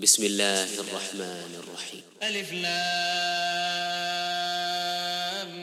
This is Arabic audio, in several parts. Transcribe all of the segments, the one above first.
بسم الله الرحمن الرحيم. ألف لام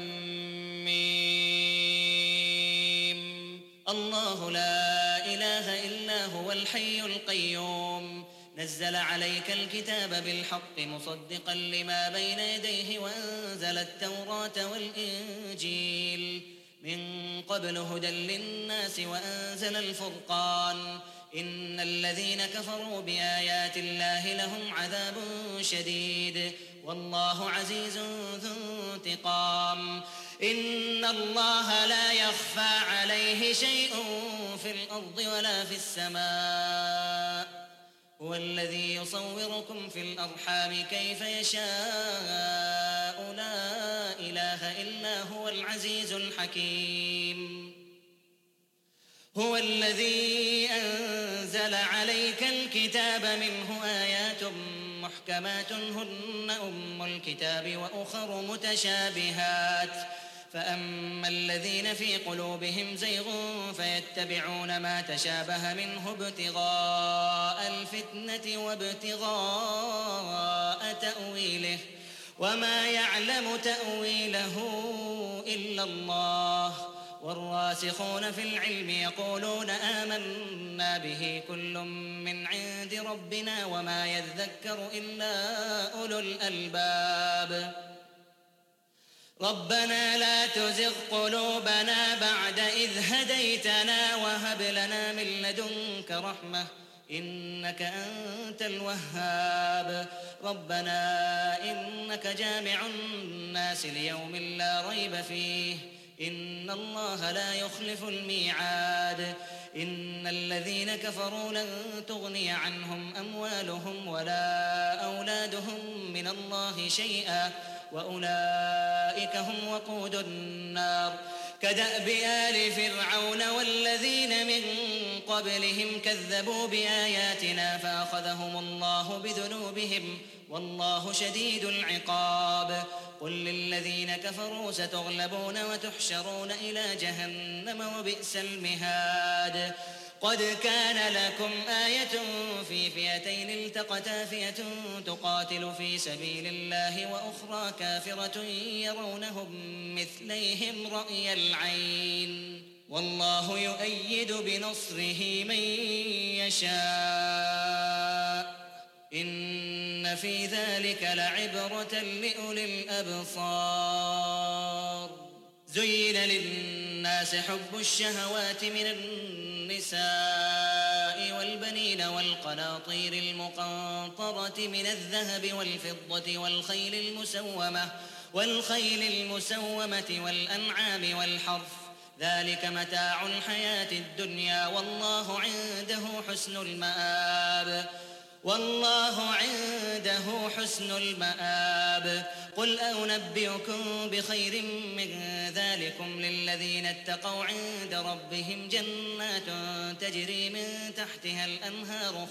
ميم. الله لا إله إلا هو الحي القيوم نزل عليك الكتاب بالحق مصدقا لما بين يديه وأنزل التوراة والإنجيل من قبل هدى للناس وأنزل الفرقان إن الذين كفروا بآيات الله لهم عذاب شديد والله عزيز ذو انتقام. إن الله لا يخفى عليه شيء في الأرض ولا في السماء هو الذي يصوركم في الأرحام كيف يشاء لا إله إلا هو العزيز الحكيم. هو الذي أنزل عليك الكتاب منه آيات محكمات هن أم الكتاب وأخر متشابهات فأما الذين في قلوبهم زيغ فيتبعون ما تشابه منه ابتغاء الفتنة وابتغاء تأويله وما يعلم تأويله إلا الله والراسخون في العلم يقولون آمنا به كل من عند ربنا وما يذكر إلا أولو الألباب. ربنا لا تزغ قلوبنا بعد إذ هديتنا وهب لنا من لدنك رحمة إنك أنت الوهاب. ربنا إنك جامع الناس ليوم لا ريب فيه إن الله لا يخلف الميعاد. إن الذين كفروا لن تغني عنهم أموالهم ولا أولادهم من الله شيئا وأولئك هم وقود النار. كدأب آل فرعون والذين من قبلهم كذبوا بآياتنا فأخذهم الله بذنوبهم والله شديد العقاب. قل للذين كفروا ستغلبون وتحشرون إلى جهنم وبئس المهاد. قد كان لكم آية في فئتين التقتا فئة تقاتل في سبيل الله وأخرى كافرة يرونهم مثليهم رأي العين والله يؤيد بنصره من يشاء إن في ذلك لعبرة لأولي الأبصار. زين للناس حب الشهوات من النساء والبنين والقناطير المقنطرة من الذهب والفضة والخيل المسومة والأنعام والحرث ذلك متاع الحياة الدنيا والله عنده حسن المآب. قل أنبئكم بخير من ذلكم للذين اتقوا عند ربهم جنات تجري من تحتها الأنهار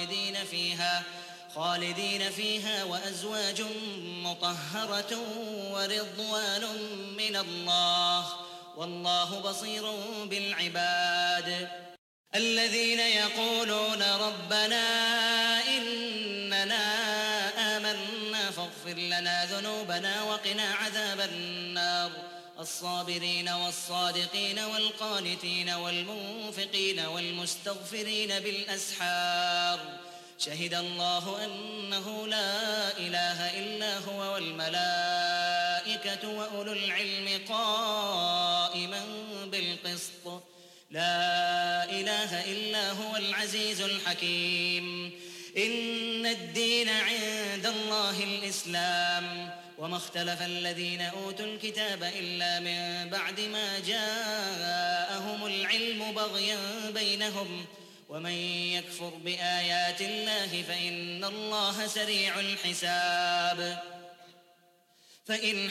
خالدين فيها وأزواج مطهرة ورضوان من الله والله بصير بالعباد. الذين يقولون ربنا إننا آمنا فاغفر لنا ذنوبنا وقنا عذاب النار. الصابرين والصادقين والقانتين والمنفقين والمستغفرين بالأسحار. شهد الله أنه لا إله إلا هو والملائكة وأولو العلم قائما بالقسط لا إله إلا هو العزيز الحكيم. إن الدين عند الله الإسلام وما اختلف الذين أوتوا الكتاب إلا من بعد ما جاءهم العلم بغيا بينهم ومن يكفر بآيات الله فإن الله سريع الحساب. فإن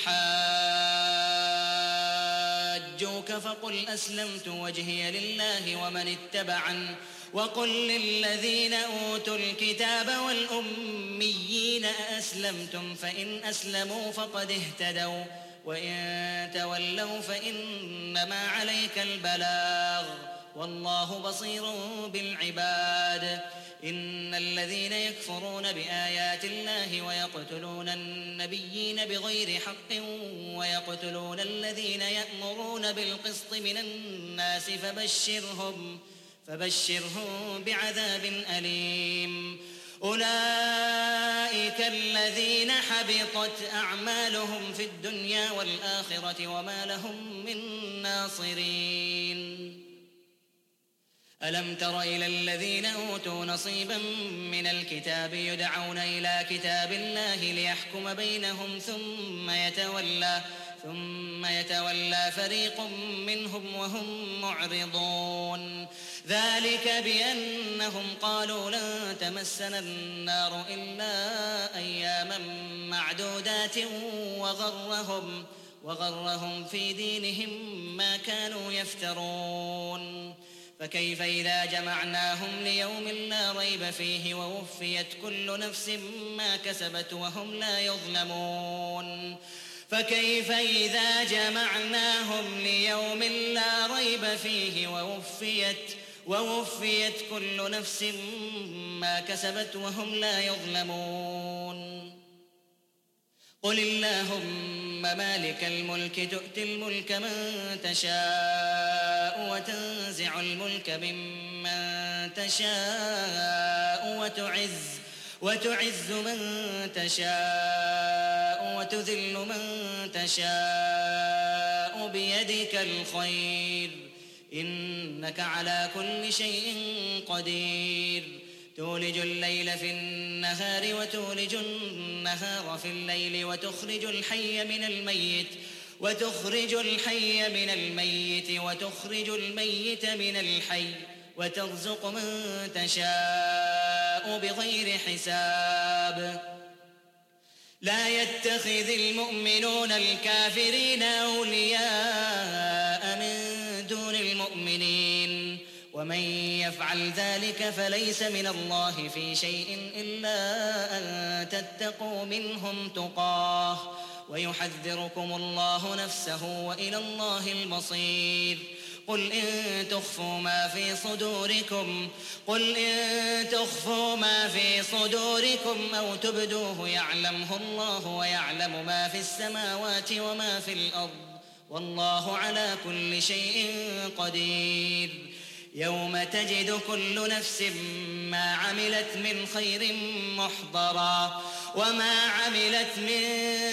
حاجوك فقل أسلمت وجهي لله ومن اتبعن وقل للذين أوتوا الكتاب والأميين أأسلمتم فإن أسلموا فقد اهتدوا وإن تولوا فإنما عليك البلاغ والله بصير بالعباد. إن الذين يكفرون بآيات الله ويقتلون النبيين بغير حق ويقتلون الذين يأمرون بالقسط من الناس فبشرهم بعذاب أليم. أولئك الذين حبطت أعمالهم في الدنيا والآخرة وما لهم من ناصرين. ألم تر إلى الذين أوتوا نصيبا من الكتاب يدعون إلى كتاب الله ليحكم بينهم ثم يتولى فريق منهم وهم معرضون. ذلك بأنهم قالوا لن تمسنا النار إلا أياما معدودات وغرهم في دينهم ما كانوا يفترون. فكيف إذا جمعناهم ليوم لا ريب فيه ووفيت كل نفس ما كسبت وهم لا يظلمون. فكيف إذا جمعناهم ليوم لا ريب فيه ووفيت كل نفس ما كسبت وهم لا يظلمون. قل اللهم مالك الملك تؤتي الملك من تشاء وتنزع الملك ممن تشاء وتعز من تشاء وتذل من تشاء بيدك الخير إنك على كل شيء قدير. تولج الليل في النهار وتولج النهار في الليل وتخرج الحي من الميت وتخرج الميت من الحي وترزق من تشاء بغير حساب. لا يتخذ المؤمنون الكافرين أولياء من دون المؤمنين ومن يفعل ذلك فليس من الله في شيء إلا أن تتقوا منهم تقاه ويحذركم الله نفسه وإلى الله المصير. قل إن تخفوا ما في صدوركم أو تبدوه يعلمه الله ويعلم ما في السماوات وما في الأرض والله على كل شيء قدير. يوم تجد كل نفس ما عملت من خير محضرا وما عملت من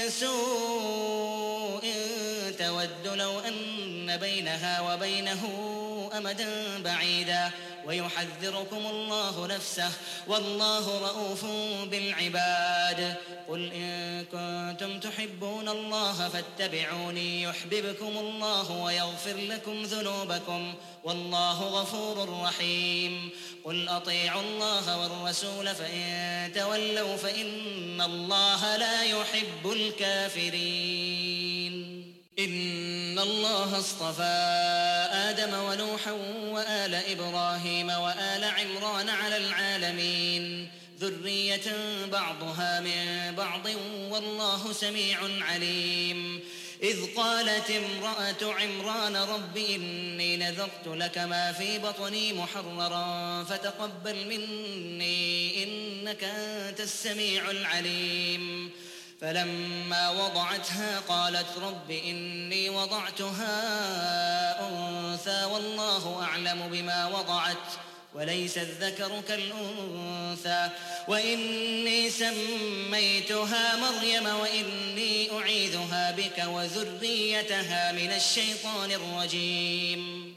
سوء تود لو أن بينها وبينه أمدا بعيدا ويحذركم الله نفسه والله رؤوف بالعباد. قل إن كنتم تحبون الله فاتبعوني يحببكم الله ويغفر لكم ذنوبكم والله غفور رحيم. قل أطيعوا الله والرسول فإن تولوا فإن الله لا يحب الكافرين. إن الله اصطفى آدم ونوحا وآل إبراهيم وآل عمران على العالمين ذرية بعضها من بعض والله سميع عليم. إذ قالت امرأة عمران رب إني نذرت لك ما في بطني محررا فتقبل مني إنك أنت السميع العليم. فلما وضعتها قالت رب إني وضعتها أنثى والله أعلم بما وضعت وليس الذكر كالأنثى وإني سميتها مريم وإني أعيذها بك وذريتها من الشيطان الرجيم.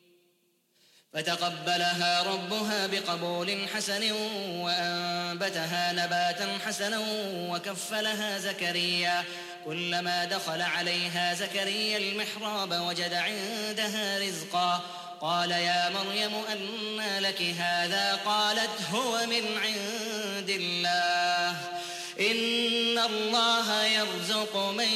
فتقبلها ربها بقبول حسن وأنبتها نباتا حسنا وكفلها زكريا. كلما دخل عليها زكريا المحراب وجد عندها رزقا قال يا مريم أنى لك هذا قالت هو من عند الله إن الله يرزق من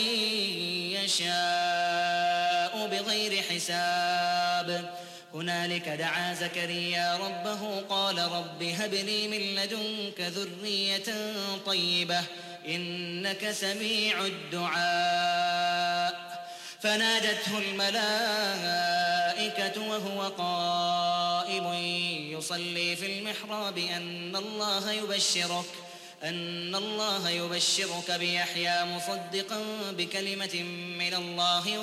يشاء بغير حساب. هنالك دعا زكريا ربه قال رب هب لي من لدنك ذرية طيبة إنك سميع الدعاء. فنادته الملائكة وهو قائم يصلي في المحراب أن الله يبشرك بيحيى مصدقا بكلمة من الله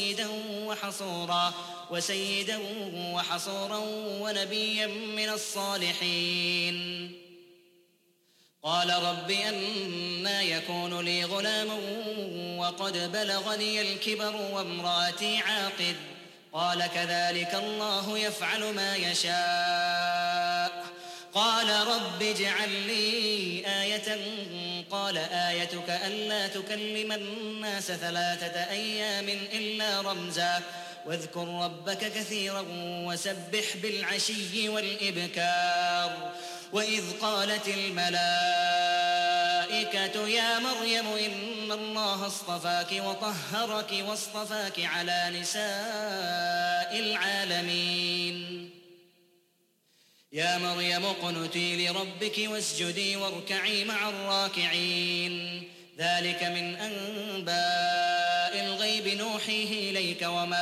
وسيدا وحصورا ونبيا من الصالحين. قال رب أنى يكون لي غلام وقد بلغني الكبر وامرأتي عاقر. قال كذلك الله يفعل ما يشاء. قال رب اجعل لي آية. قال آيتك ألا تكلم الناس 3 أيام إلا رمزا واذكر ربك كثيرا وسبح بالعشي والإبكار. وإذ قالت الملائكة يا مريم إن الله اصطفاك وطهرك واصطفاك على نساء العالمين. يا مريم اقنتي لربك واسجدي واركعي مع الراكعين. ذلك من أنباء الغيب نوحيه إليك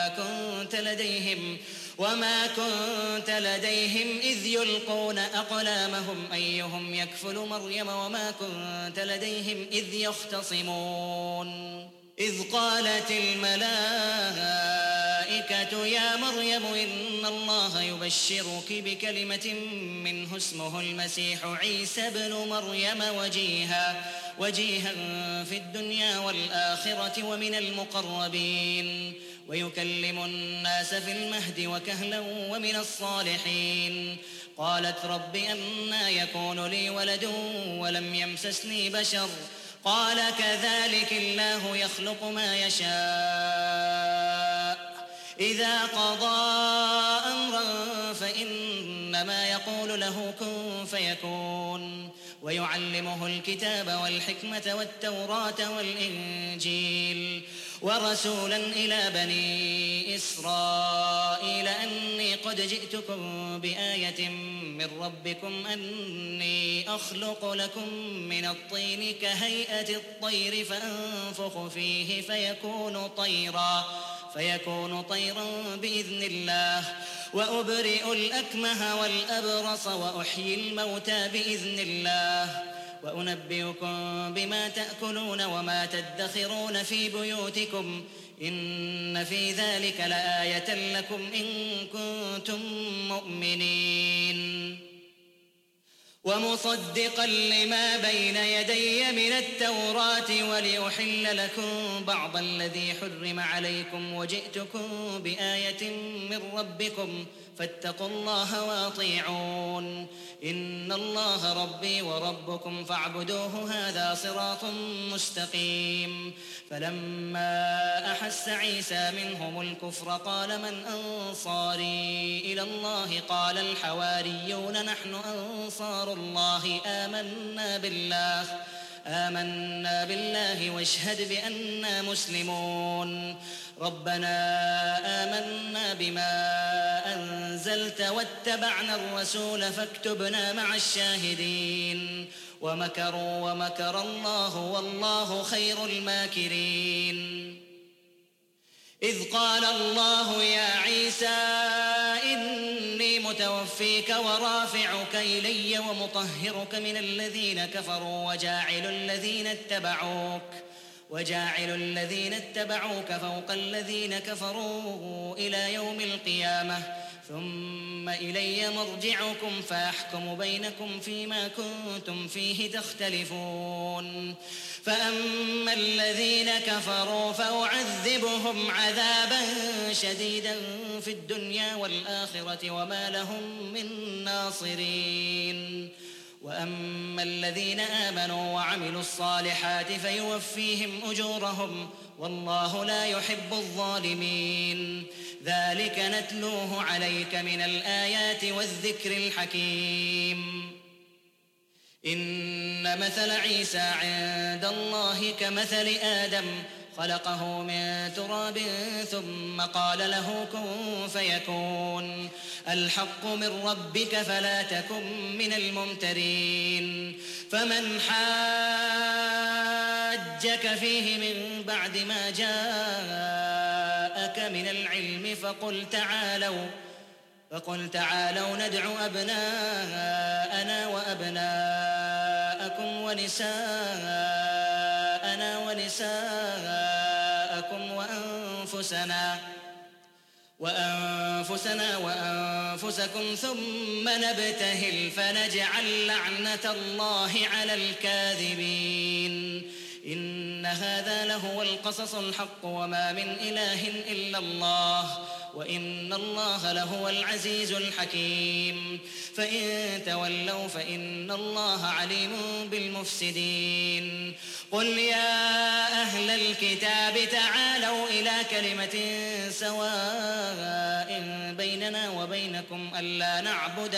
وما كنت لديهم إذ يلقون أقلامهم أيهم يكفل مريم وما كنت لديهم إذ يختصمون. إذ قالت الملائكة يا مريم إن الله يبشرك بكلمة منه اسمه المسيح عيسى بن مريم وجيها في الدنيا والآخرة ومن المقربين ويكلم الناس في المهد وكهلا ومن الصالحين. قالت رب أنى يكون لي ولد ولم يمسسني بشر. قال كذلك الله يخلق ما يشاء. إذا قضى أمرا فإنما يقول له كن فيكون. ويعلمه الكتاب والحكمة والتوراة والإنجيل ورسولا إلى بني إسرائيل أني قد جئتكم بآية من ربكم أني أخلق لكم من الطين كهيئة الطير فأنفخ فيه فيكون طيرا بإذن الله وأبرئ الأكمه والأبرص وأحيي الموتى بإذن الله وأنبئكم بما تأكلون وما تدخرون في بيوتكم إن في ذلك لآية لكم إن كنتم مؤمنين. ومصدقا لما بين يدي من التوراة ولأحل لكم بعض الذي حرم عليكم وجئتكم بآية من ربكم فاتقوا الله وأطيعون. إن الله ربي وربكم فاعبدوه هذا صراط مستقيم. فلما أحس عيسى منهم الكفر قال من أنصاري إلى الله قال الحواريون نحن أنصار الله آمنا بالله واشهد بأننا مسلمون. ربنا آمنا بما أنزلت واتبعنا الرسول فاكتبنا مع الشاهدين. ومكروا ومكر الله والله خير الماكرين. إذ قال الله يا عيسى إني متوفيك ورافعك إلي ومطهرك من الذين كفروا وجاعل الذين اتبعوك فوق الذين كفروا إلى يوم القيامة ثم إلي مرجعكم فأحكم بينكم فيما كنتم فيه تختلفون. فأما الذين كفروا فأعذبهم عذابا شديدا في الدنيا والآخرة وما لهم من ناصرين. وأما الذين آمنوا وعملوا الصالحات فيوفيهم أجورهم والله لا يحب الظالمين. ذلك نتلوه عليك من الآيات والذكر الحكيم. إن مثل عيسى عند الله كمثل آدم خلقه من تراب ثم قال له كن فيكون. الحق من ربك فلا تكن من الممترين. فمن حاجك فيه من بعد ما جاءك من العلم فقل تعالوا ندع أبناءنا وأبناءكم ونساءنا ونساءكم وأنفسنا وأنفسكم ثم نبتهل فنجعل لعنة الله على الكاذبين إن هذا لهو القصص الحق وما من إله إلا الله وإن الله لهو العزيز الحكيم فإن تولوا فإن الله عليم بالمفسدين قل يا أهل الكتاب تعالوا إلى كلمة سواء بيننا وبينكم ألا نعبد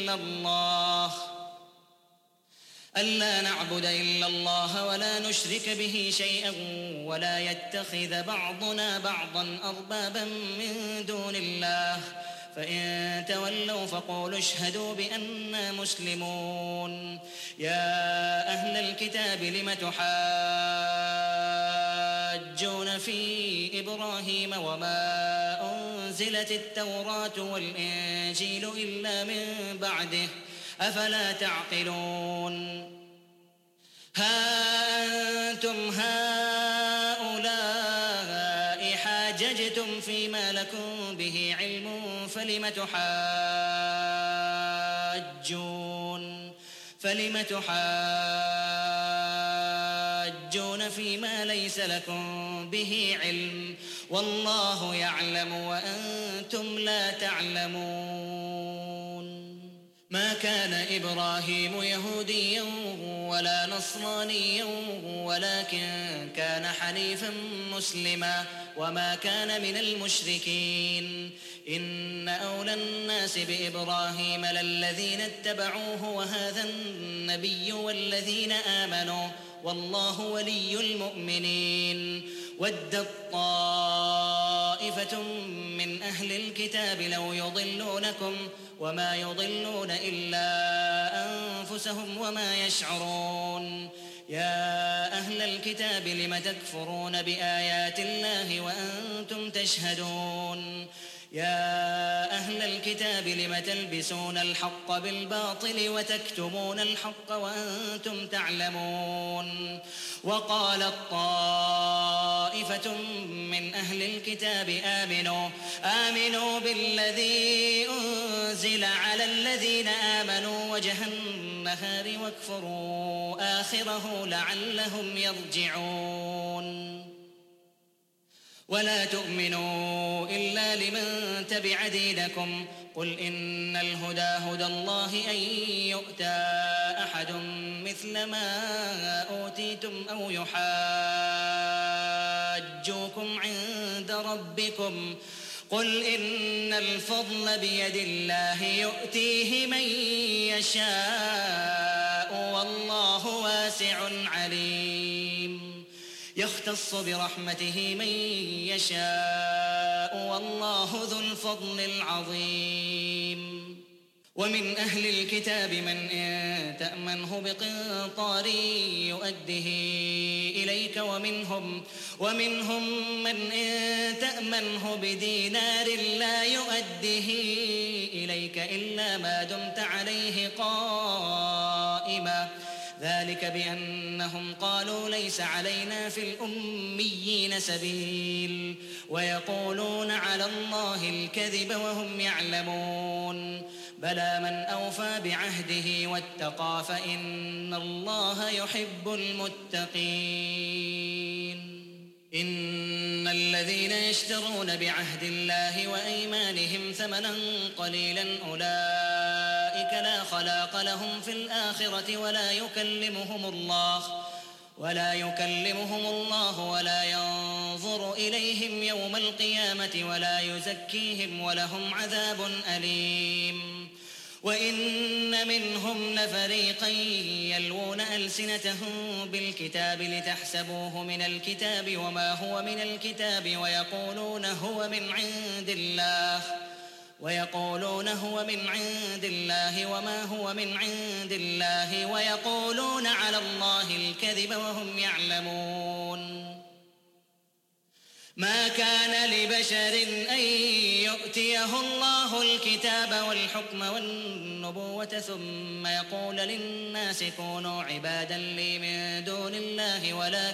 إلا الله ولا نشرك به شيئا ولا يتخذ بعضنا بعضا أربابا من دون الله فإن تولوا فقولوا اشهدوا بأننا مسلمون يا أهل الكتاب لم تحاجون في إبراهيم وما أنزلت التوراة والإنجيل إلا من بعده أفلا تعقلون ها أنتم هؤلاء حاججتم فيما لكم به علم فلم تحاجون فيما ليس لكم به علم والله يعلم وأنتم لا تعلمون ما كان إبراهيم يهوديا ولا نصرانيا ولكن كان حنيفا مسلما وما كان من المشركين إن أولى الناس بإبراهيم للذين اتبعوه وهذا النبي والذين آمنوا والله ولي المؤمنين ودت طائفة من أهل الكتاب لو يضلونكم وما يضلون إلا أنفسهم وما يشعرون يا أهل الكتاب لم تكفرون بآيات الله وأنتم تشهدون يا أهل الكتاب لم تلبسون الحق بالباطل وتكتمون الحق وأنتم تعلمون وقالت طائفة من أهل الكتاب آمنوا بالذي أنزل على الذين آمنوا وجه النهار واكفروا آخره لعلهم يرجعون ولا تؤمنوا إلا لمن تبع دينكم قل إن الهدى هدى الله أن يؤتى أحد مثل ما أوتيتم أو يحاجوكم عند ربكم قل إن الفضل بيد الله يؤتيه من يشاء والله واسع عليم يختص برحمته من يشاء والله ذو الفضل العظيم ومن أهل الكتاب من إن تأمنه بقنطار يؤده إليك ومنهم من إن تأمنه بدينار لا يؤده إليك إلا ما دمت عليه قائما ذلك بأنهم قالوا ليس علينا في الأميين سبيل ويقولون على الله الكذب وهم يعلمون بلى من أوفى بعهده واتقى فإن الله يحب المتقين إن الذين يشترون بعهد الله وأيمانهم ثمنا قليلا أولئك لا خلاق لهم في الآخرة ولا يكلمهم الله ولا ينظر إليهم يوم القيامة ولا يزكيهم ولهم عذاب أليم وإن منهم لفريقا يلوون ألسنتهم بالكتاب لتحسبوه من الكتاب وما هو من الكتاب ويقولون هو من عند الله وما هو من عند الله ويقولون على الله الكذب وهم يعلمون ما كان لبشر أن يؤتيه الله الكتاب والحكم والنبوة ثم يقول للناس كونوا عبادا لي من دون الله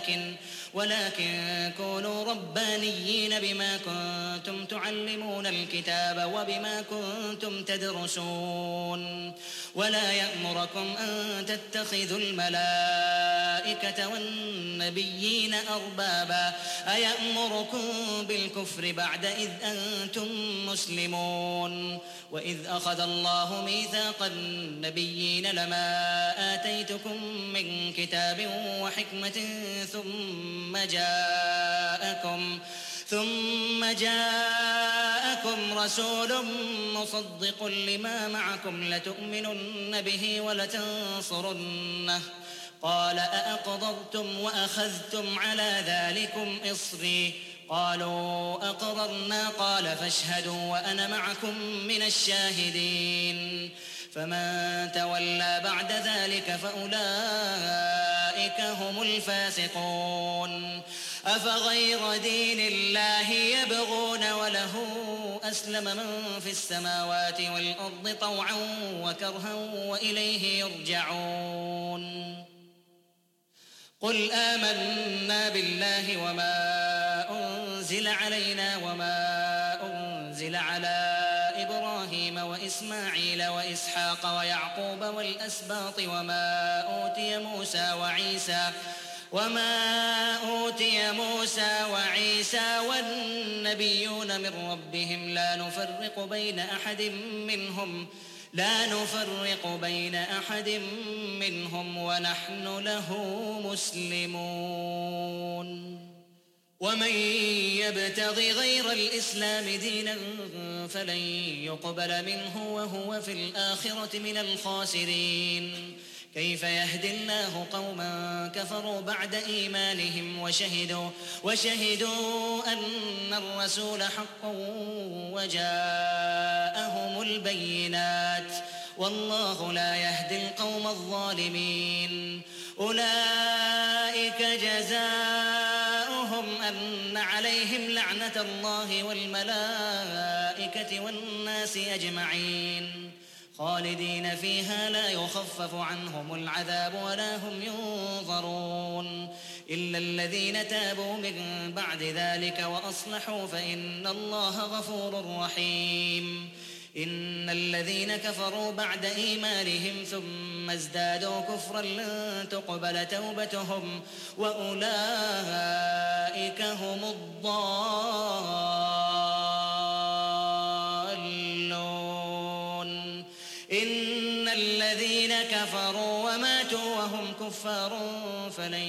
ولكن كونوا ربانيين بما كنتم تعلمون الكتاب وبما كنتم تدرسون ولا يأمركم أن تتخذوا الملائكة والنبيين أربابا أيأمركم بالكفر بعد إذ أنتم مسلمون وإذ أخذ الله ميثاق النبيين لما آتيتكم من كتاب وحكمة ثم جاءكم رسول مصدق لما معكم لتؤمنن به ولتنصرنه قال أأقررتم وأخذتم على ذلكم إصري قالوا أقررنا قال فاشهدوا وأنا معكم من الشاهدين فمن تولى بعد ذلك فأولئك هم الفاسقون أفغير دين الله يبغون وله أسلم من في السماوات والأرض طوعا وكرها وإليه يرجعون قل آمنا بالله وما أنزل علينا وما أنزل على إبراهيم وإسماعيل وإسحاق ويعقوب والأسباط وما أوتي موسى وعيسى والنبيون من ربهم لا نفرق بين أحد منهم ونحن له مسلمون ومن يبتغ غير الإسلام دينا فلن يقبل منه وهو في الآخرة من الخاسرين كيف يهدي الله قوما كفروا بعد إيمانهم وشهدوا أن الرسول حق وجاءهم البينات والله لا يهدي القوم الظالمين أولئك جزاؤهم أن عليهم لعنة الله والملائكة والناس أجمعين خالدين فيها لا يخفف عنهم العذاب ولا هم ينظرون إلا الذين تابوا من بعد ذلك وأصلحوا فإن الله غفور رحيم إن الذين كفروا بعد إيمانهم ثم ازدادوا كفرا لن تقبل توبتهم وأولئك هم الضالون إن الذين كفروا وماتوا وهم كفار فلن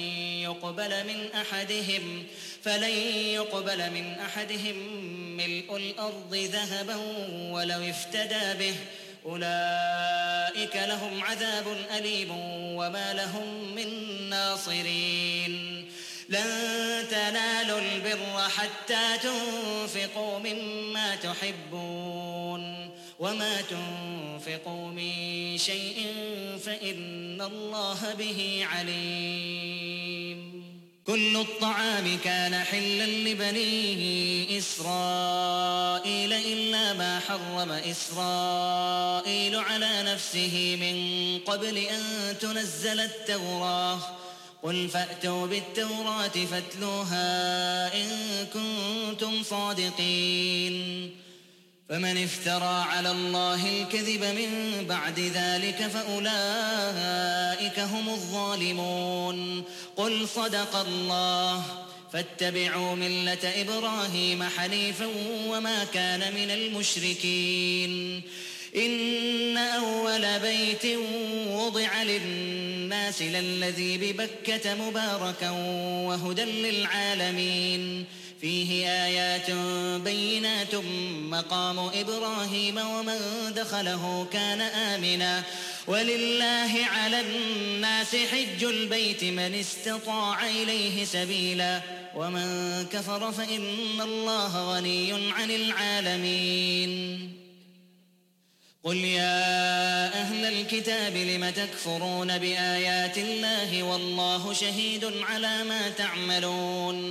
يقبل من أحدهم ملء الأرض ذهبا ولو افتدى به أولئك لهم عذاب أليم وما لهم من ناصرين لن تنالوا البر حتى تنفقوا مما تحبون وما تنفقوا من شيء فإن الله به عليم كل الطعام كان حلا لبني إسرائيل إلا ما حرم إسرائيل على نفسه من قبل أن تنزل التوراة قل فأتوا بالتوراة فاتلوها إن كنتم صادقين فمن افترى على الله الكذب من بعد ذلك فأولئك هم الظالمون قل صدق الله فاتبعوا ملة إبراهيم حنيفا وما كان من المشركين إن أول بيت وضع للناس للذي ببكة مباركا وهدى للعالمين فيه آيات بينات مقام إبراهيم ومن دخله كان آمنا ولله على الناس حج البيت من استطاع إليه سبيلا ومن كفر فإن الله غني عن العالمين قل يا أهل الكتاب لم تكفرون بآيات الله والله شهيد على ما تعملون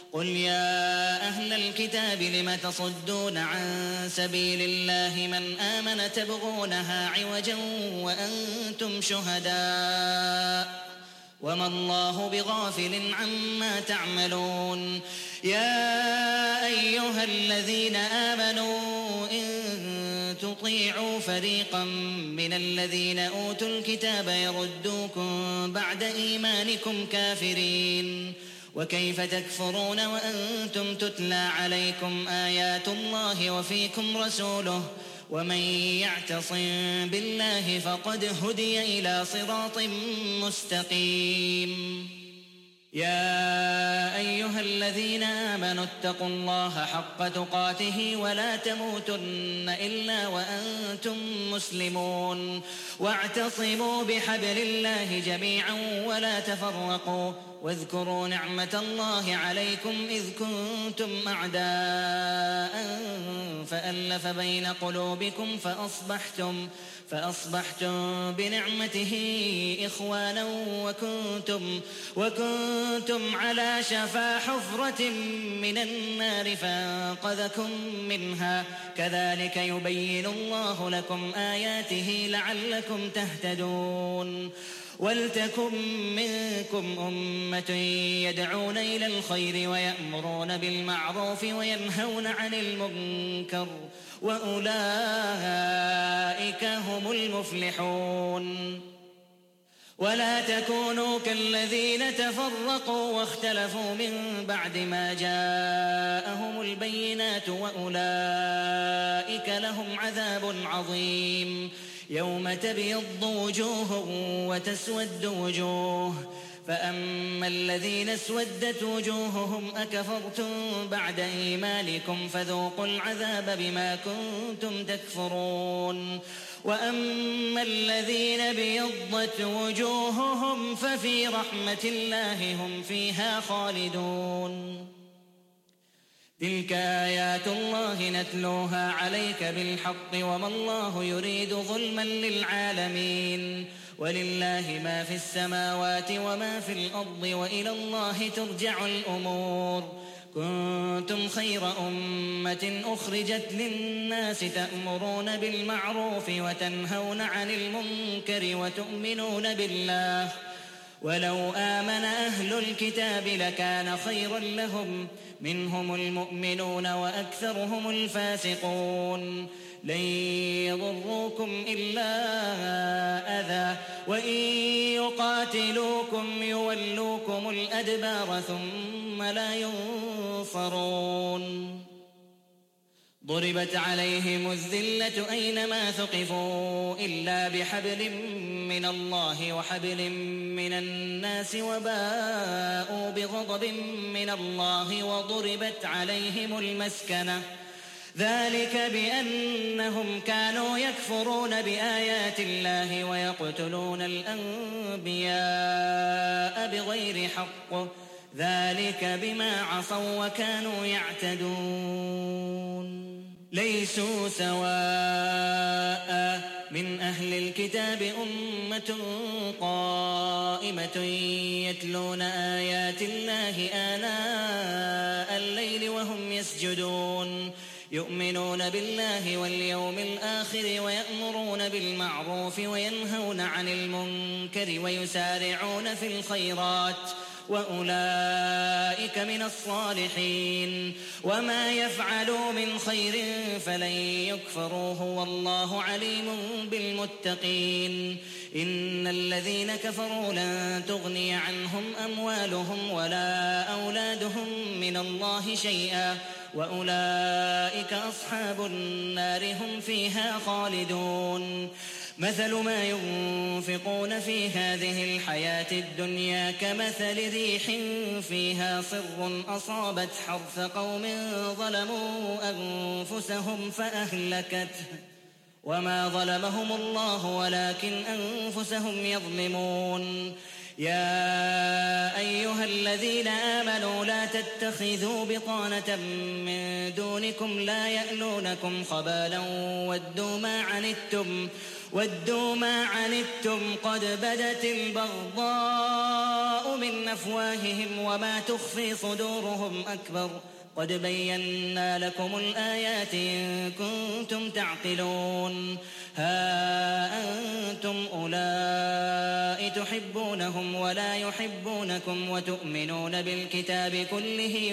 قل يا أهل الكتاب لم تصدون عن سبيل الله من آمن تبغونها عوجا وأنتم شهداء وما الله بغافل عما تعملون يا أيها الذين آمنوا إن تطيعوا فريقا من الذين أوتوا الكتاب يردوكم بعد إيمانكم كافرين وكيف تكفرون وأنتم تتلى عليكم آيات الله وفيكم رسوله ومن يعتصم بالله فقد هدي إلى صراط مستقيم يا أيها الذين آمنوا اتقوا الله حق تقاته ولا تموتن إلا وأنتم مسلمون واعتصموا بحبل الله جميعا ولا تفرقوا واذكروا نعمة الله عليكم إذ كنتم أعداء فألف بين قلوبكم فأصبحتم بنعمته إخوانا وكنتم على شفا حفرة من النار فانقذكم منها كذلك يبين الله لكم آياته لعلكم تهتدون ولتكن منكم أمة يدعون إلى الخير ويأمرون بالمعروف وينهون عن المنكر وأولئك هم المفلحون ولا تكونوا كالذين تفرقوا واختلفوا من بعد ما جاءهم البينات وأولئك لهم عذاب عظيم يوم تبيض وجوه وتسود وجوه فأما الذين اسودت وجوههم أكفرتم بعد إيمانكم فذوقوا العذاب بما كنتم تكفرون وأما الذين بيضت وجوههم ففي رحمة الله هم فيها خالدون تلك آيات الله نتلوها عليك بالحق وما الله يريد ظلما للعالمين ولله ما في السماوات وما في الأرض وإلى الله ترجع الأمور كنتم خير أمة أخرجت للناس تأمرون بالمعروف وتنهون عن المنكر وتؤمنون بالله ولو آمن أهل الكتاب لكان خيرا لهم منهم المؤمنون وأكثرهم الفاسقون لن يضروكم إلا أذى وإن يقاتلوكم يولوكم الأدبار ثم لا ينصرون ضربت عليهم الذلة أينما ثقفوا إلا بحبل من الله وحبل من الناس وباءوا بغضب من الله وضربت عليهم المسكنة ذلك بأنهم كانوا يكفرون بآيات الله ويقتلون الأنبياء بغير حق ذلك بما عصوا وكانوا يعتدون ليسوا سواء من أهل الكتاب أمة قائمة يتلون آيات الله آناء الليل وهم يسجدون يؤمنون بالله واليوم الآخر ويأمرون بالمعروف وينهون عن المنكر ويسارعون في الخيرات وأولئك من الصالحين وما يفعلوا من خير فلن يكفروه والله عليم بالمتقين إن الذين كفروا لن تغني عنهم أموالهم ولا أولادهم من الله شيئا وأولئك أصحاب النار هم فيها خالدون مثل ما ينفقون في هذه الحياة الدنيا كمثل ريح فيها صر أصابت حرث قوم ظلموا أنفسهم فأهلكته وما ظلمهم الله ولكن أنفسهم يظلمون يا أيها الذين آمنوا لا تتخذوا بطانة من دونكم لا يألونكم خبالا ودوا ما عنتم ودوا ما عنتم قد بدت البغضاء من أفواههم وما تخفي صدورهم أكبر قد بينا لكم الآيات إن كنتم تعقلون ها أنتم أولئك تحبونهم ولا يحبونكم وتؤمنون بالكتاب كله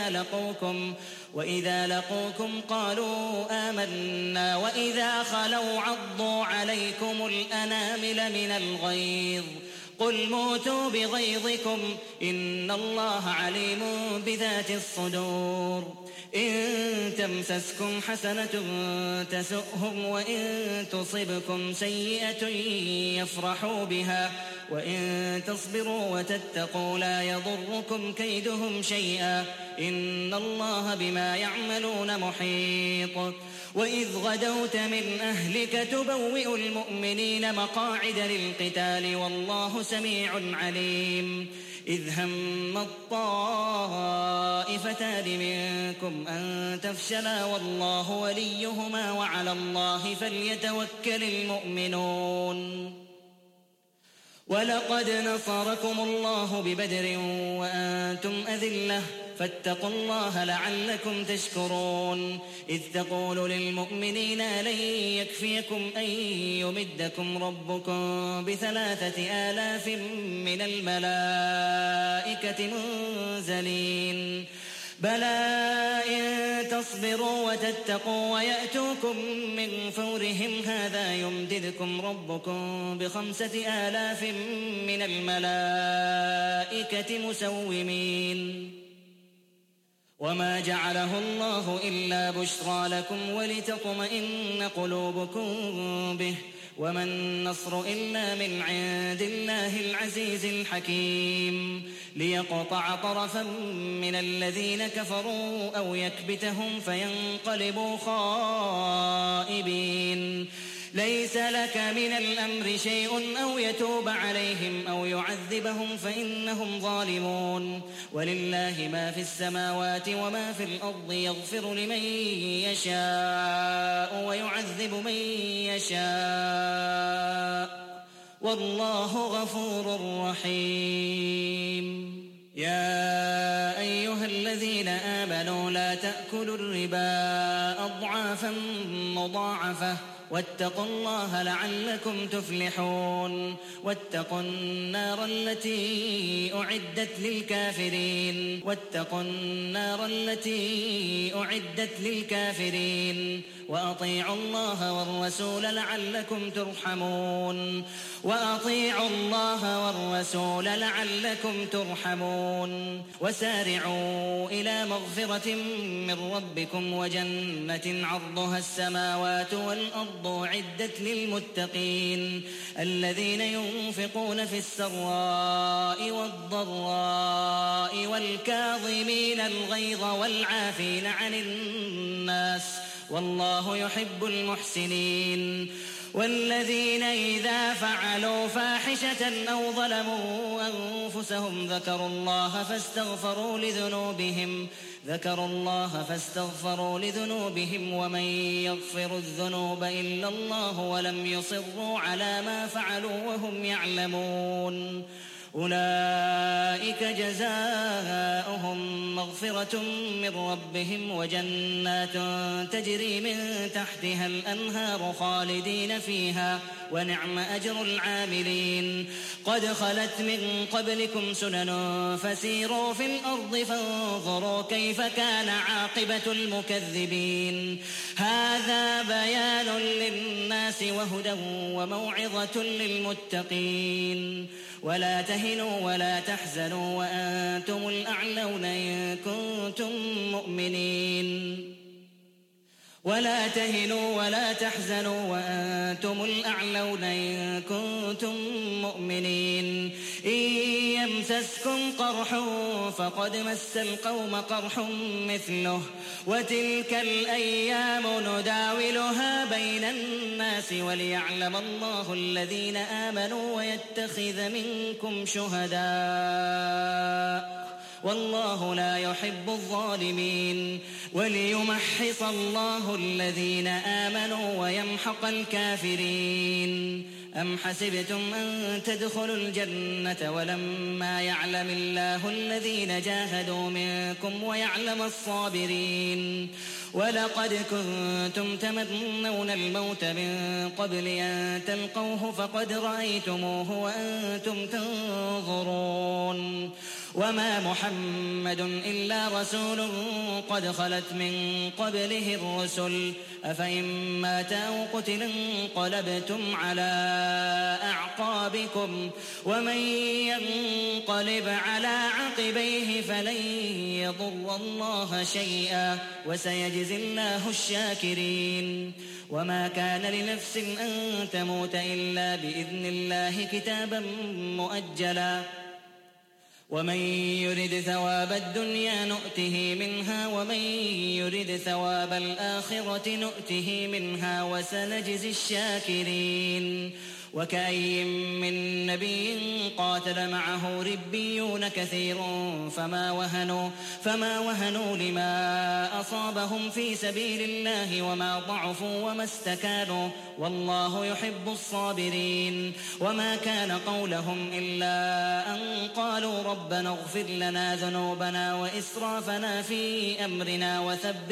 وإذا لقوكم قالوا آمنا وإذا خلوا عضوا عليكم الأنامل من الغيظ قل موتوا بغيظكم إن الله عليم بذات الصدور إن تمسسكم حسنة تسؤهم وإن تصبكم سيئة يفرحوا بها وإن تصبروا وتتقوا لا يضركم كيدهم شيئا إن الله بما يعملون محيط وإذ غدوت من أهلك تبوئ المؤمنين مقاعد للقتال والله سميع عليم إذ هم الطائفتان منكم أن تفشلا والله وليهما وعلى الله فليتوكل المؤمنون ولقد نصركم الله ببدر وأنتم أذلة فاتقوا الله لعلكم تشكرون إذ تقول للمؤمنين لن يكفيكم أن يمدكم ربكم ب3,000 من الملائكة منزلين بلى إن تصبروا وتتقوا ويأتوكم من فورهم هذا يمددكم ربكم ب5,000 من الملائكة مسومين وما جعله الله إلا بشرى لكم ولتطمئن قلوبكم به وما النصر إلا من عند الله العزيز الحكيم ليقطع طرفا من الذين كفروا أو يكبتهم فينقلبوا خائبين ليس لك من الأمر شيء أو يتوب عليهم أو يعذبهم فإنهم ظالمون ولله ما في السماوات وما في الأرض يغفر لمن يشاء ويعذب من يشاء والله غفور رحيم يا أيها الذين آمنوا لا تأكلوا الربا أضعافا مضاعفة واتقوا الله لعلكم تفلحون واتقوا النار التي أعدت للكافرين وأطيعوا الله والرسول لعلكم ترحمون وسارعوا إلى مغفرة من ربكم وجنة عرضها السماوات والأرض أعدت للمتقين الذين ينفقون في السراء والضراء والكاظمين الغيظ والعافين عن الناس والله يحب المحسنين والذين إذا فعلوا فاحشة أو ظلموا أنفسهم ذكروا الله فاستغفروا لذنوبهم ومن يغفر الذنوب إلا الله ولم يصروا على ما فعلوا وهم يعلمون أولئك جزاؤهم مغفرة من ربهم وجنات تجري من تحتها الأنهار خالدين فيها ونعم أجر العاملين قد خلت من قبلكم سنن فسيروا في الأرض فانظروا كيف كان عاقبة المكذبين هذا بيان للناس وهدى وموعظة للمتقين ولا تهنوا ولا تحزنوا وأنتم الأعلون إن كنتم مؤمنين ولا تهنوا ولا تحزنوا وأنتم الأعلون إن كنتم مؤمنين إن يمسسكم قرح فقد مس القوم قرح مثله وتلك الأيام نداولها بين الناس وليعلم الله الذين آمنوا ويتخذ منكم شهداء والله لا يحب يحب الظالمين وليمحص الله الذين آمنوا ويمحق الكافرين أم حسبتم أن تدخلوا الجنة ولما يعلم الله الذين جاهدوا منكم ويعلم الصابرين ولقد كنتم تمنون الموت من قبل أن تلقوه فقد رأيتموه وأنتم تنظرون وما محمد إلا رسول قد خلت من قبله الرسل أفإن مات أو قتل انقلبتم على أعقابكم ومن ينقلب على عقبيه فلن يضر الله شيئا وسيجزي الله الشاكرين وما كان لنفس أن تموت إلا بإذن الله كتابا مؤجلا ومن يرد ثواب الدنيا نؤته منها ومن يرد ثواب الآخرة نؤته منها وسنجزي الشاكرين وكأي من نبي قاتل معه ربيون كثير فما وهنوا لما أصابهم في سبيل الله وما ضعفوا وما استكانوا والله يحب الصابرين وما كان قولهم إلا أن قالوا ربنا اغفر لنا ذنوبنا وإسرافنا في أمرنا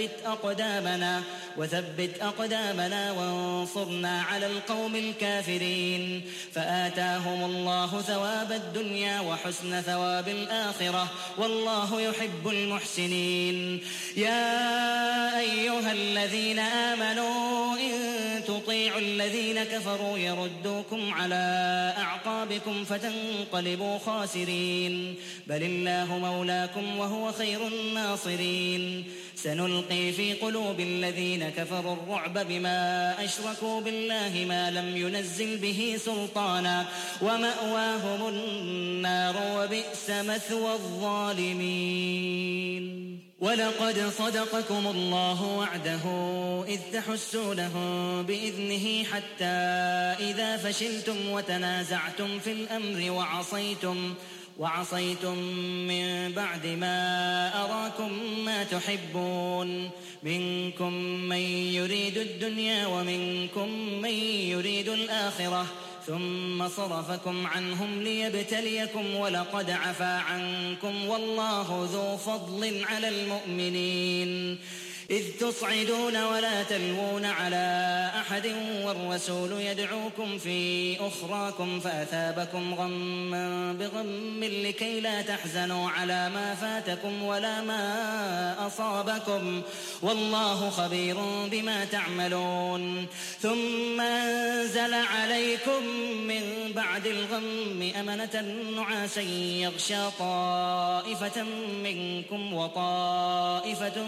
وثبت أقدامنا وانصرنا على القوم الكافرين فآتاهم الله ثواب الدنيا وحسن ثواب الآخرة والله يحب المحسنين يا أيها الذين آمنوا إن تطيعوا الذين كفروا يردوكم على أعقابكم فتنقلبوا خاسرين بل الله مولاكم وهو خير الناصرين سنلقي في قلوب الذين كفروا الرعب بما أشركوا بالله ما لم ينزل به سلطانا ومأواهم النار وبئس مثوى الظالمين ولقد صدقكم الله وعده إذ تحسونهم بإذنه حتى إذا فشلتم وتنازعتم في الأمر وعصيتم من بعد ما أراكم ما تحبون منكم من يريد الدنيا ومنكم من يريد الآخرة ثم صرفكم عنهم ليبتليكم ولقد عفا عنكم والله ذو فضل على المؤمنين إذ تصعدون ولا تلوون على أحد والرسول يدعوكم في أخراكم فأثابكم غما بغم لكي لا تحزنوا على ما فاتكم ولا ما أصابكم والله خبير بما تعملون ثم أنزل عليكم من بعد الغم أمنة نعاسا يغشى طائفة منكم وطائفة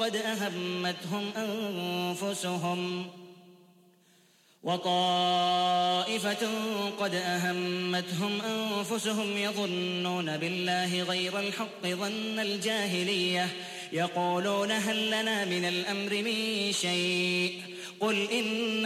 قد أهمتهم أنفسهم يظنون بالله غير الحق ظن الجاهلية يقولون هل لنا من الأمر من شيء قل إن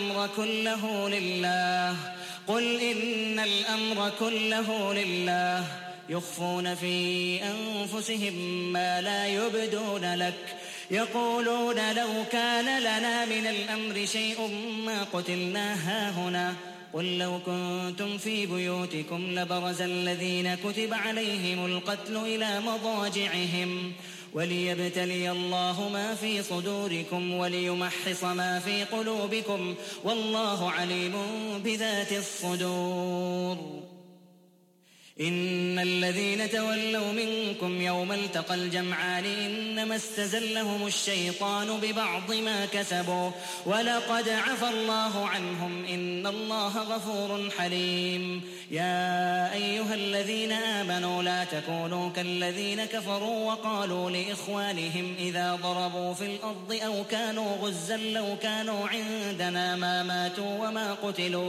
الأمر كله لله يخفون في أنفسهم ما لا يبدون لك يقولون لو كان لنا من الأمر شيء ما قتلنا هاهنا قل لو كنتم في بيوتكم لبرز الذين كتب عليهم القتل إلى مضاجعهم وليبتلي الله ما في صدوركم وليمحص ما في قلوبكم والله عليم بذات الصدور إن الذين تولوا منكم يوم التقى الجمعان إنما استزلهم الشيطان ببعض ما كسبوا ولقد عفى الله عنهم إن الله غفور حليم يا أيها الذين آمنوا لا تكونوا كالذين كفروا وقالوا لإخوانهم إذا ضربوا في الأرض أو كانوا غزا لو كانوا عندنا ما ماتوا وما قتلوا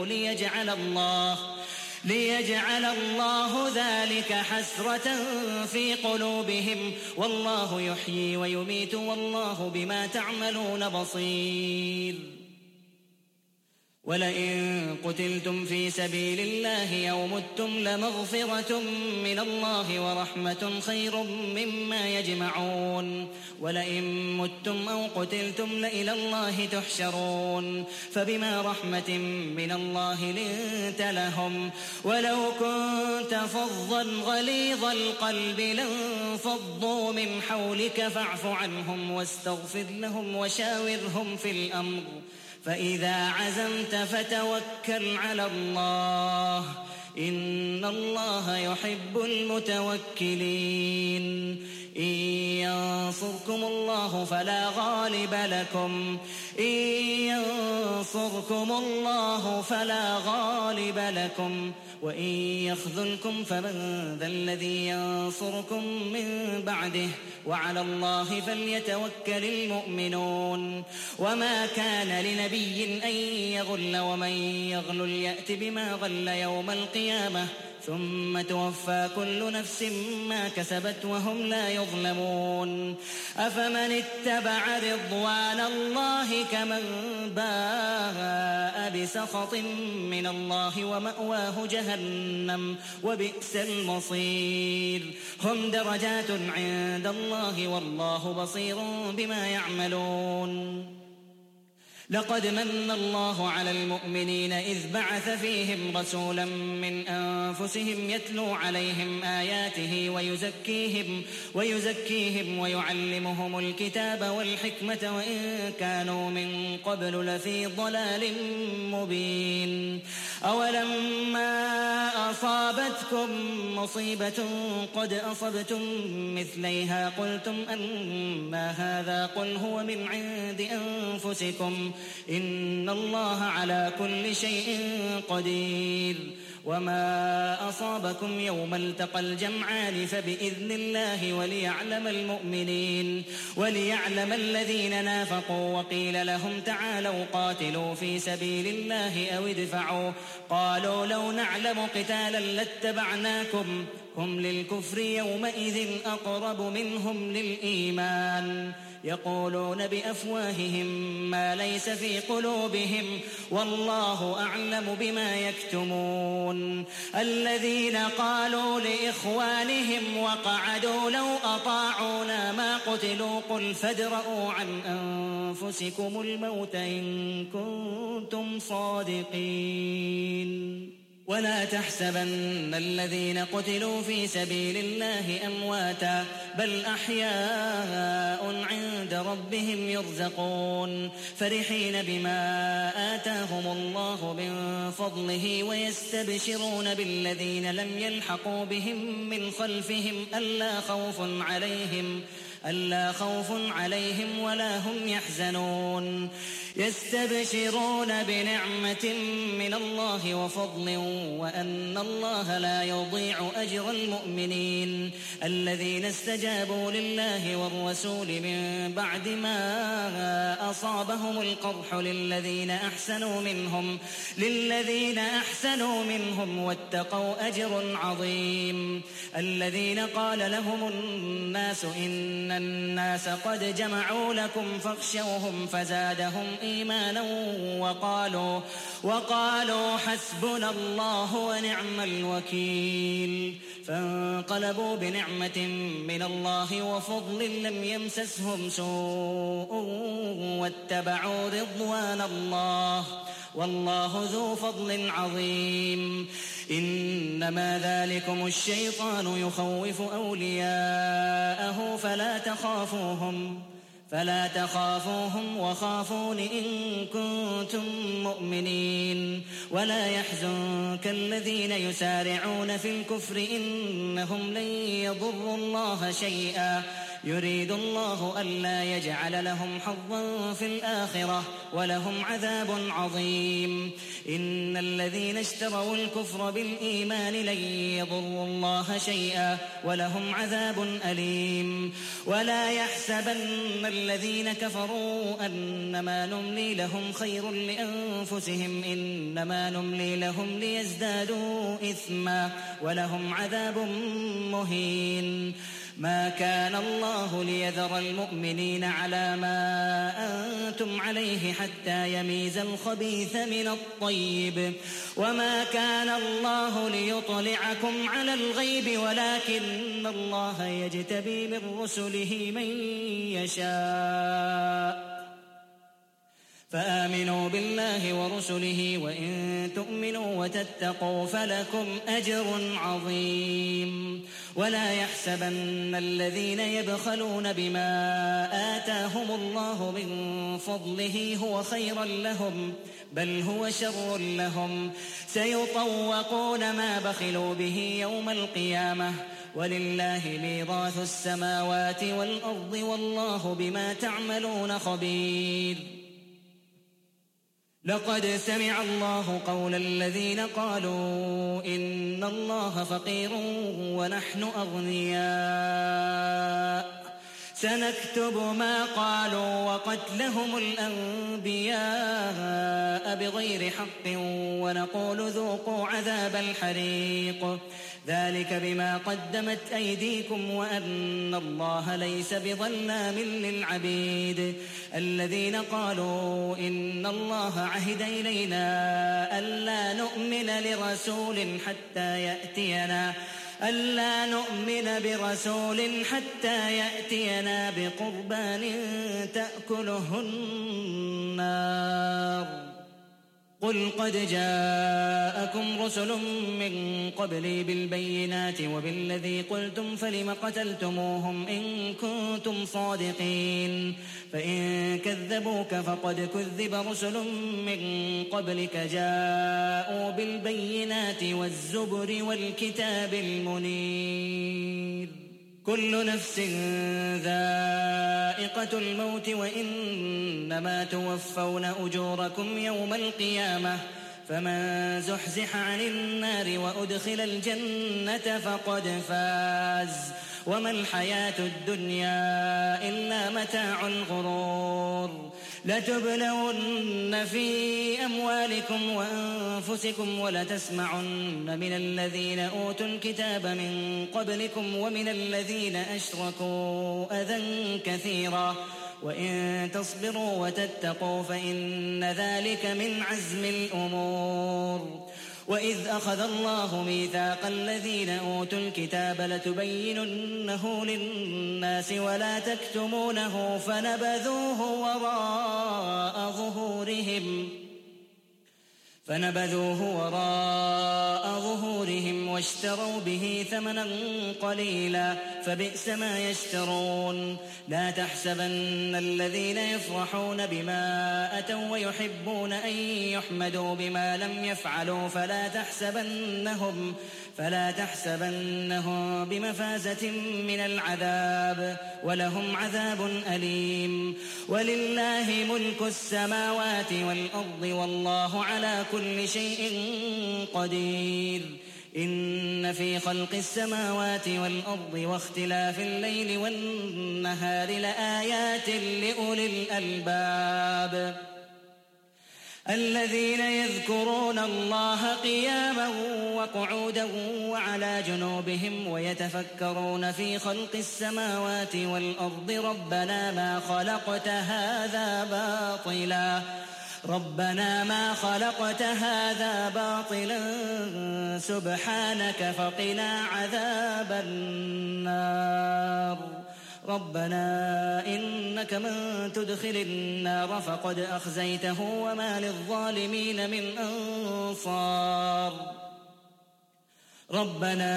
ليجعل الله ذلك حسرة في قلوبهم والله يحيي ويميت والله بما تعملون بصير ولئن قتلتم في سبيل الله أو متم لمغفرة من الله ورحمة خير مما يجمعون ولئن متم أو قتلتم لإلى الله تحشرون فبما رحمة من الله لنت لهم ولو كنت فظا غليظ القلب لانفضوا من حولك فاعف عنهم واستغفر لهم وشاورهم في الأمر فإذا عزمت فتوكل على الله إن الله يحب المتوكلين إن ينصركم الله فلا غالب لكم وإن يخذلكم فمن ذا الذي ينصركم من بعده وعلى الله فليتوكل المؤمنون وما كان لنبي أن يغل ومن يغل يأت بما غل يوم القيامة ثم توفى كل نفس ما كسبت وهم لا يظلمون أفمن اتبع رضوان الله كمن باء بسخط من الله ومأواه جهنم وبئس المصير هم درجات عند الله والله بصير بما يعملون لقد من الله على المؤمنين إذ بعث فيهم رسولا من أنفسهم يتلو عليهم آياته ويزكيهم ويعلمهم الكتاب والحكمة وإن كانوا من قبل لفي ضلال مبين أولما أصابتكم مصيبة قد أصبتم مثليها قلتم أنما هذا قل هو من عند أنفسكم إن الله على كل شيء قدير وما أصابكم يوم التقى الجمعان فبإذن الله وليعلم الذين نافقوا وقيل لهم تعالوا قاتلوا في سبيل الله أو ادفعوا قالوا لو نعلم قتالا لاتبعناكم هم للكفر يومئذ أقرب منهم للإيمان يقولون بأفواههم ما ليس في قلوبهم والله أعلم بما يكتمون الذين قالوا لإخوانهم وقعدوا لو أطاعونا ما قتلوا قل فادرءوا عن أنفسكم الموت إن كنتم صادقين ولا تحسبن الذين قتلوا في سبيل الله أمواتا بل أحياء عند ربهم يرزقون فرحين بما آتاهم الله من فضله ويستبشرون بالذين لم يلحقوا بهم من خلفهم ألا خوف عليهم ولا هم يحزنون يستبشرون بنعمة من الله وفضل وأن الله لا يضيع أجر المؤمنين الذين استجابوا لله والرسول من بعد ما أصابهم القرح للذين أحسنوا منهم واتقوا أجر عظيم الذين قال لهم الناس إن الناس قد جمعوا لكم فاخشوهم فزادهم إيمانا وقالوا حسبنا الله ونعم الوكيل فانقلبوا بنعمة من الله وفضل لم يمسسهم سوء واتبعوا رضوان الله والله ذو فضل عظيم إنما ذلكم الشيطان يخوف أولياءه فلا تخافوهم وخافون إن كنتم مؤمنين ولا يحزنك الذين يسارعون في الكفر إنهم لن يضروا الله شيئا يريد الله ألا يجعل لهم حظا في الآخرة ولهم عذاب عظيم إن الذين اشتروا الكفر بالإيمان لن يضروا الله شيئا ولهم عذاب أليم ولا يحسبن الذين كفروا أنما نملي لهم خير لأنفسهم إنما نملي لهم ليزدادوا إثما ولهم عذاب مهين ما كان الله ليذر المؤمنين على ما أنتم عليه حتى يميز الخبيث من الطيب وما كان الله ليطلعكم على الغيب ولكن الله يجتبي من رسله من يشاء فآمنوا بالله ورسله وإن تؤمنوا وتتقوا فلكم أجر عظيم ولا يحسبن الذين يبخلون بما آتاهم الله من فضله هو خيرا لهم بل هو شر لهم سيطوقون ما بخلوا به يوم القيامة ولله ميراث السماوات والأرض والله بما تعملون خبير لقد سمع الله قول الذين قالوا إن الله فقير ونحن أغنياء سنكتب ما قالوا وقتلهم الأنبياء بغير حق ونقول ذوقوا عذاب الحريق ذلك بما قدمت أيديكم وأن الله ليس بظلام للعبيد الذين قالوا إن الله عهد إلينا ألا نؤمن برسول حتى يأتينا بقربان تأكله النار قل قد جاءكم رسل من قبلي بالبينات وبالذي قلتم فلم قتلتموهم إن كنتم صادقين فإن كذبوك فقد كذب رسل من قبلك جاءوا بالبينات والزبر والكتاب المنير كل نفس ذائقة الموت وإنما توفون أجوركم يوم القيامة فمن زحزح عن النار وأدخل الجنة فقد فاز وما الحياة الدنيا إلا متاع الغرور لتبلون في أموالكم وأنفسكم ولتسمعن من الذين أوتوا الكتاب من قبلكم ومن الذين أشركوا أذى كثيرا وإن تصبروا وتتقوا فإن ذلك من عزم الأمور وإذ أخذ الله ميثاق الذين أوتوا الكتاب لتبيننه للناس ولا تكتمونه فنبذوه وراء ظهورهم واشتروا به ثمنا قليلا فبئس ما يشترون لا تحسبن الذين يفرحون بما أتوا ويحبون أن يحمدوا بما لم يفعلوا فلا تحسبنهم بمفازة من العذاب ولهم عذاب أليم ولله ملك السماوات والأرض والله على كل شيء قدير إن في خلق السماوات والأرض واختلاف الليل والنهار لآيات لأولي الألباب الذين يذكرون الله قياما وقعودا وعلى جنوبهم ويتفكرون في خلق السماوات والأرض ربنا ما خلقت هذا باطلا سبحانك فقنا عذاب النار ربنا إنك من تدخل النار فقد أخزيته وما للظالمين من أنصار ربنا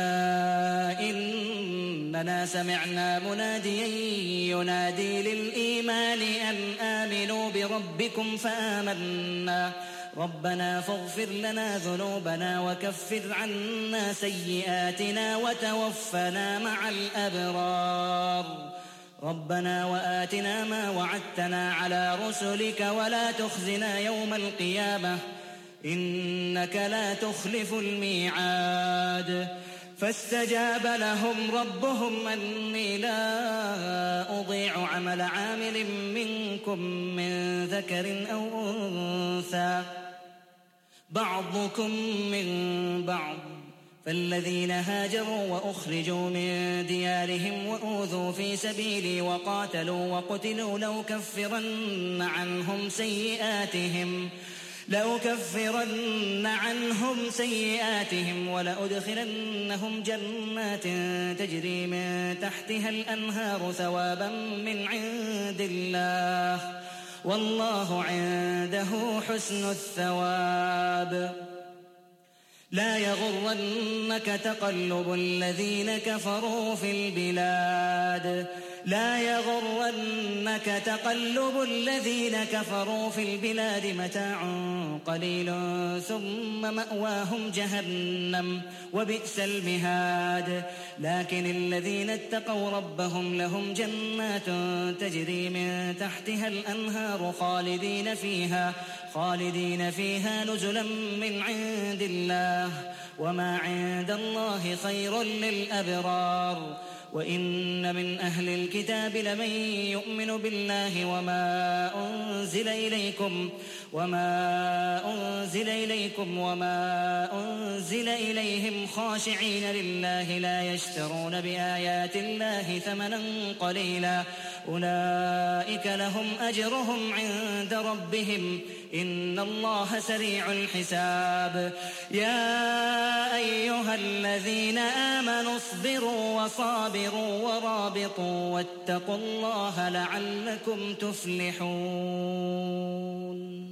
إننا سمعنا مناديا ينادي للإيمان أن آمنوا بربكم فآمنا ربنا فاغفر لنا ذنوبنا وكفر عنا سيئاتنا وتوفنا مع الأبرار ربنا وآتنا ما وعدتنا على رسلك ولا تخزنا يوم القيامة إنك لا تخلف الميعاد فاستجاب لهم ربهم أني لا أضيع عمل عامل منكم من ذكر أو أنثى بعضكم من بعض فالذين هاجروا وأخرجوا من ديارهم وأوذوا في سبيلي وقاتلوا وقتلوا لأكفرن عنهم سيئاتهم ولأدخلنهم جنات تجري من تحتها الأنهار ثوابا من عند الله والله عنده حسن الثواب. لا يغرنك تقلب الذين كفروا في البلاد متاع قليل ثم مأواهم جهنم وبئس المهاد. لكن الذين اتقوا ربهم لهم جنات تجري من تحتها الأنهار خالدين فيها نزلا من عند الله وما عند الله خير للأبرار. وإن من أهل الكتاب لمن يؤمن بالله وما أنزل إليكم وما أنزل إليهم خاشعين لله لا يشترون بآيات الله ثمنا قليلا أولئك لهم أجرهم عند ربهم إن الله سريع الحساب. يا أيها الذين آمنوا اصبروا وصابروا ورابطوا واتقوا الله لعلكم تفلحون.